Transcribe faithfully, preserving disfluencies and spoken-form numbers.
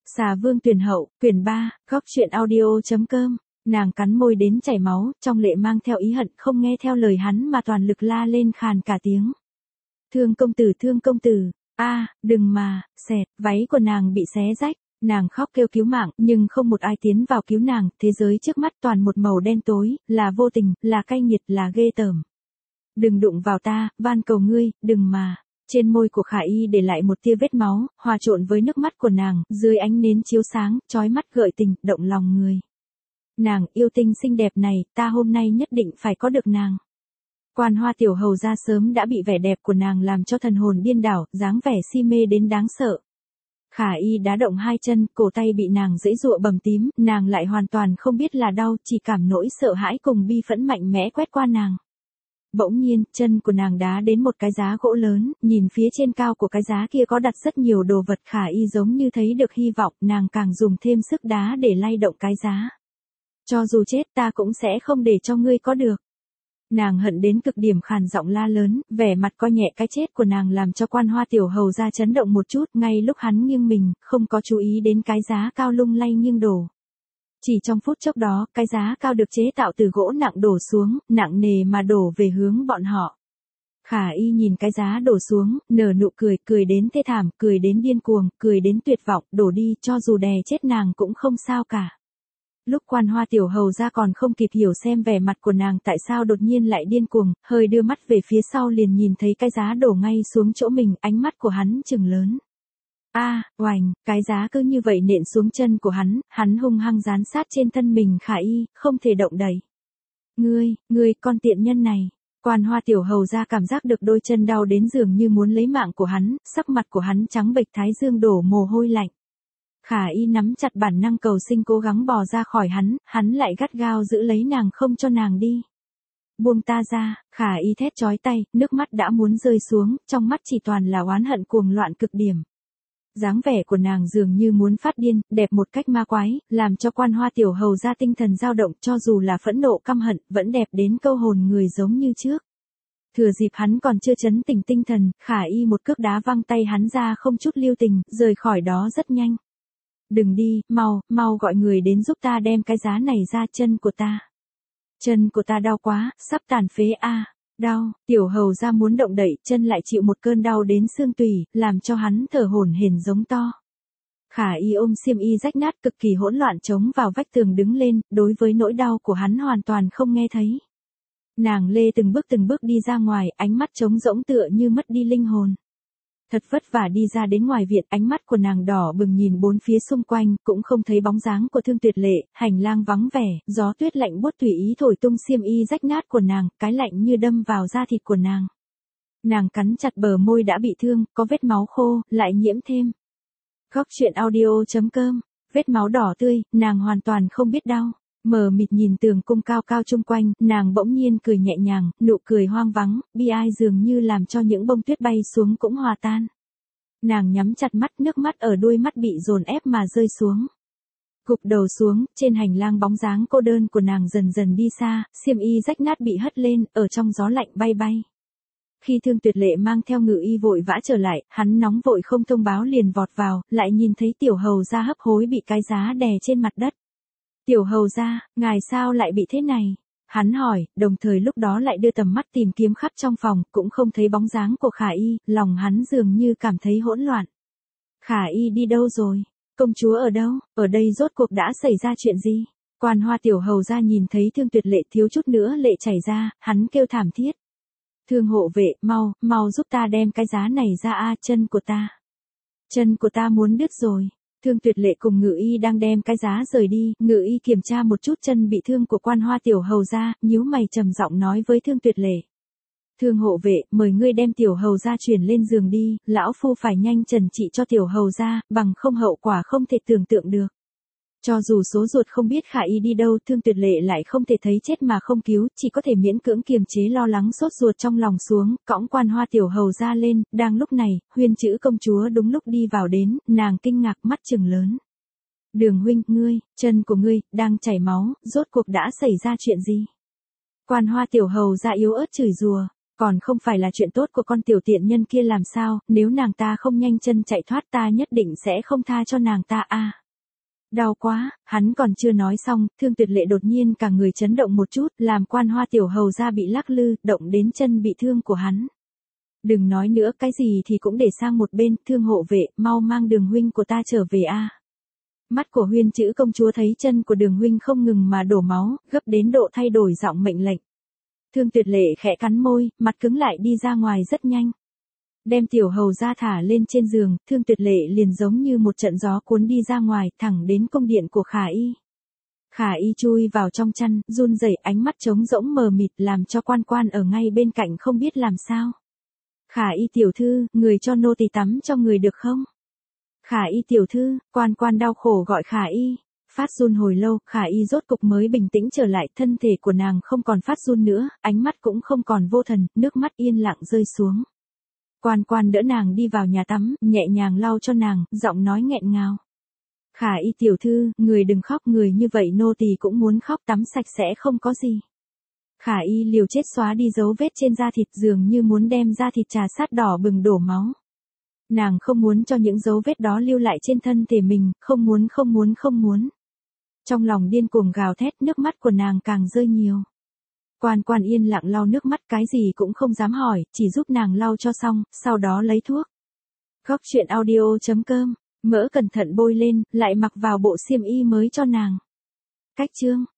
Xà Vương Tuyển Hậu, quyển ba, góc truyện audio.com, nàng cắn môi đến chảy máu, trong lệ mang theo ý hận, không nghe theo lời hắn mà toàn lực la lên khàn cả tiếng. Thương công tử, thương công tử, a, đừng mà, xẹt, váy của nàng bị xé rách, nàng khóc kêu cứu mạng, nhưng không một ai tiến vào cứu nàng, thế giới trước mắt toàn một màu đen tối, là vô tình, là cay nghiệt, là ghê tởm. Đừng đụng vào ta, van cầu ngươi, đừng mà. Trên môi của Khả Y để lại một tia vết máu, hòa trộn với nước mắt của nàng, dưới ánh nến chiếu sáng, chói mắt gợi tình, động lòng người. Nàng yêu tinh xinh đẹp này, ta hôm nay nhất định phải có được nàng. Quan Hoa tiểu hầu ra sớm đã bị vẻ đẹp của nàng làm cho thần hồn điên đảo, dáng vẻ si mê đến đáng sợ. Khả Y đá động hai chân, cổ tay bị nàng giãy giụa bầm tím, nàng lại hoàn toàn không biết là đau, chỉ cảm nỗi sợ hãi cùng bi phẫn mạnh mẽ quét qua nàng. Bỗng nhiên, chân của nàng đá đến một cái giá gỗ lớn, nhìn phía trên cao của cái giá kia có đặt rất nhiều đồ vật. Khả Y giống như thấy được hy vọng, nàng càng dùng thêm sức đá để lay động cái giá. Cho dù chết ta cũng sẽ không để cho ngươi có được. Nàng hận đến cực điểm, khàn giọng la lớn, vẻ mặt coi nhẹ cái chết của nàng làm cho Quan Hoa tiểu hầu ra chấn động một chút, ngay lúc hắn nghiêng mình, không có chú ý đến cái giá cao lung lay nghiêng đổ. Chỉ trong phút chốc đó, cái giá cao được chế tạo từ gỗ nặng đổ xuống, nặng nề mà đổ về hướng bọn họ. Khả Y nhìn cái giá đổ xuống, nở nụ cười, cười đến thê thảm, cười đến điên cuồng, cười đến tuyệt vọng, đổ đi, cho dù đè chết nàng cũng không sao cả. Lúc Quan Hoa tiểu hầu ra còn không kịp hiểu xem vẻ mặt của nàng tại sao đột nhiên lại điên cuồng, hơi đưa mắt về phía sau liền nhìn thấy cái giá đổ ngay xuống chỗ mình, ánh mắt của hắn trừng lớn. A, à, oành, cái giá cứ như vậy nện xuống chân của hắn, hắn hung hăng dán sát trên thân mình Khả Y, không thể động đậy. Ngươi, ngươi, con tiện nhân này. Quan Hoa tiểu hầu ra cảm giác được đôi chân đau đến dường như muốn lấy mạng của hắn, sắc mặt của hắn trắng bệch, thái dương đổ mồ hôi lạnh. Khả Y nắm chặt bản năng cầu sinh cố gắng bò ra khỏi hắn, hắn lại gắt gao giữ lấy nàng không cho nàng đi. Buông ta ra, Khả Y thét chói tay, nước mắt đã muốn rơi xuống, trong mắt chỉ toàn là oán hận cuồng loạn cực điểm. Dáng vẻ của nàng dường như muốn phát điên, đẹp một cách ma quái, làm cho Quan Hoa tiểu hầu ra tinh thần dao động, cho dù là phẫn nộ căm hận, vẫn đẹp đến câu hồn người giống như trước. Thừa dịp hắn còn chưa chấn tỉnh tinh thần, Khả Y một cước đá văng tay hắn ra không chút lưu tình, rời khỏi đó rất nhanh. Đừng đi, mau, mau gọi người đến giúp ta đem cái giá này ra, chân của ta. Chân của ta đau quá, sắp tàn phế a. À. Đau, tiểu hầu ra muốn động đậy, chân lại chịu một cơn đau đến xương tủy, làm cho hắn thở hổn hển giống to. Khả Y ôm xiêm y rách nát cực kỳ hỗn loạn chống vào vách tường đứng lên, đối với nỗi đau của hắn hoàn toàn không nghe thấy. Nàng lê từng bước từng bước đi ra ngoài, ánh mắt trống rỗng tựa như mất đi linh hồn. Thật vất vả đi ra đến ngoài viện, ánh mắt của nàng đỏ bừng nhìn bốn phía xung quanh, cũng không thấy bóng dáng của Thương Tuyệt Lệ, hành lang vắng vẻ, gió tuyết lạnh buốt tùy ý thổi tung xiêm y rách nát của nàng, cái lạnh như đâm vào da thịt của nàng. Nàng cắn chặt bờ môi đã bị thương, có vết máu khô, lại nhiễm thêm. Góc truyện audio.com, vết máu đỏ tươi, nàng hoàn toàn không biết đau. Mờ mịt nhìn tường cung cao cao chung quanh, nàng bỗng nhiên cười nhẹ nhàng, nụ cười hoang vắng, bi ai dường như làm cho những bông tuyết bay xuống cũng hòa tan. Nàng nhắm chặt mắt, nước mắt ở đuôi mắt bị dồn ép mà rơi xuống. Gục đầu xuống, trên hành lang bóng dáng cô đơn của nàng dần dần đi xa, xiêm y rách nát bị hất lên, ở trong gió lạnh bay bay. Khi Thương Tuyệt Lệ mang theo Ngự Y vội vã trở lại, hắn nóng vội không thông báo liền vọt vào, lại nhìn thấy tiểu hầu ra hấp hối bị cái giá đè trên mặt đất. Tiểu hầu ra, ngài sao lại bị thế này? Hắn hỏi, đồng thời lúc đó lại đưa tầm mắt tìm kiếm khắp trong phòng, cũng không thấy bóng dáng của Khả Y, lòng hắn dường như cảm thấy hỗn loạn. Khả Y đi đâu rồi? Công chúa ở đâu? Ở đây rốt cuộc đã xảy ra chuyện gì? Quan Hoa tiểu hầu ra nhìn thấy Thương Tuyệt Lệ thiếu chút nữa lệ chảy ra, hắn kêu thảm thiết. Thương hộ vệ, mau, mau giúp ta đem cái giá này ra a, chân của ta. Chân của ta muốn đứt rồi. Thương Tuyệt Lệ cùng Ngự Y đang đem cái giá rời đi, Ngự Y kiểm tra một chút chân bị thương của Quan Hoa tiểu hầu ra, nhíu mày trầm giọng nói với Thương Tuyệt Lệ. Thương hộ vệ, mời ngươi đem tiểu hầu ra chuyển lên giường đi, lão phu phải nhanh trần trị cho tiểu hầu ra, bằng không hậu quả không thể tưởng tượng được. Cho dù số ruột không biết Khả Y đi đâu, Thương Tuyệt Lệ lại không thể thấy chết mà không cứu, chỉ có thể miễn cưỡng kiềm chế lo lắng sốt ruột trong lòng xuống, cõng Quan Hoa tiểu hầu ra lên, đang lúc này, Huyên chữ công chúa đúng lúc đi vào đến, nàng kinh ngạc mắt trừng lớn. Đường huynh, ngươi, chân của ngươi, đang chảy máu, rốt cuộc đã xảy ra chuyện gì? Quan Hoa tiểu hầu ra yếu ớt chửi rủa, Còn không phải là chuyện tốt của con tiểu tiện nhân kia làm sao, nếu nàng ta không nhanh chân chạy thoát ta nhất định sẽ không tha cho nàng ta a. Đau quá, hắn còn chưa nói xong, Thương Tuyệt Lệ đột nhiên cả người chấn động một chút, làm Quan Hoa tiểu hầu ra bị lắc lư, động đến chân bị thương của hắn. Đừng nói nữa, cái gì thì cũng để sang một bên, Thương hộ vệ, mau mang Đường huynh của ta trở về a. Mắt của Huyên Chữ công chúa thấy chân của Đường huynh không ngừng mà đổ máu, gấp đến độ thay đổi giọng mệnh lệnh. Thương Tuyệt Lệ khẽ cắn môi, mặt cứng lại đi ra ngoài rất nhanh. Đem tiểu hầu ra thả lên trên giường, Thương Tuyệt Lệ liền giống như một trận gió cuốn đi ra ngoài, thẳng đến cung điện của Khả Y. Khả Y chui vào trong chăn, run rẩy, ánh mắt trống rỗng mờ mịt làm cho Quan Quan ở ngay bên cạnh không biết làm sao. Khả Y tiểu thư, người cho nô tỳ tắm cho người được không? Khả Y tiểu thư, Quan Quan đau khổ gọi Khả Y. Phát run hồi lâu, Khả Y rốt cục mới bình tĩnh trở lại, thân thể của nàng không còn phát run nữa, ánh mắt cũng không còn vô thần, nước mắt yên lặng rơi xuống. Quan Quan đỡ nàng đi vào nhà tắm, nhẹ nhàng lau cho nàng, giọng nói nghẹn ngào. Khả Y tiểu thư, người đừng khóc, người như vậy nô tỳ cũng muốn khóc, tắm sạch sẽ không có gì. Khả Y liều chết xóa đi dấu vết trên da thịt, dường như muốn đem da thịt trà sát đỏ bừng đổ máu. Nàng không muốn cho những dấu vết đó lưu lại trên thân thể mình, không muốn không muốn không muốn. Trong lòng điên cuồng gào thét, nước mắt của nàng càng rơi nhiều. Quan Quan yên lặng lau nước mắt, cái gì cũng không dám hỏi, chỉ giúp nàng lau cho xong, sau đó lấy thuốc. Góc truyện audio chấm com, mỡ cẩn thận bôi lên, lại mặc vào bộ xiêm y mới cho nàng. Cách chương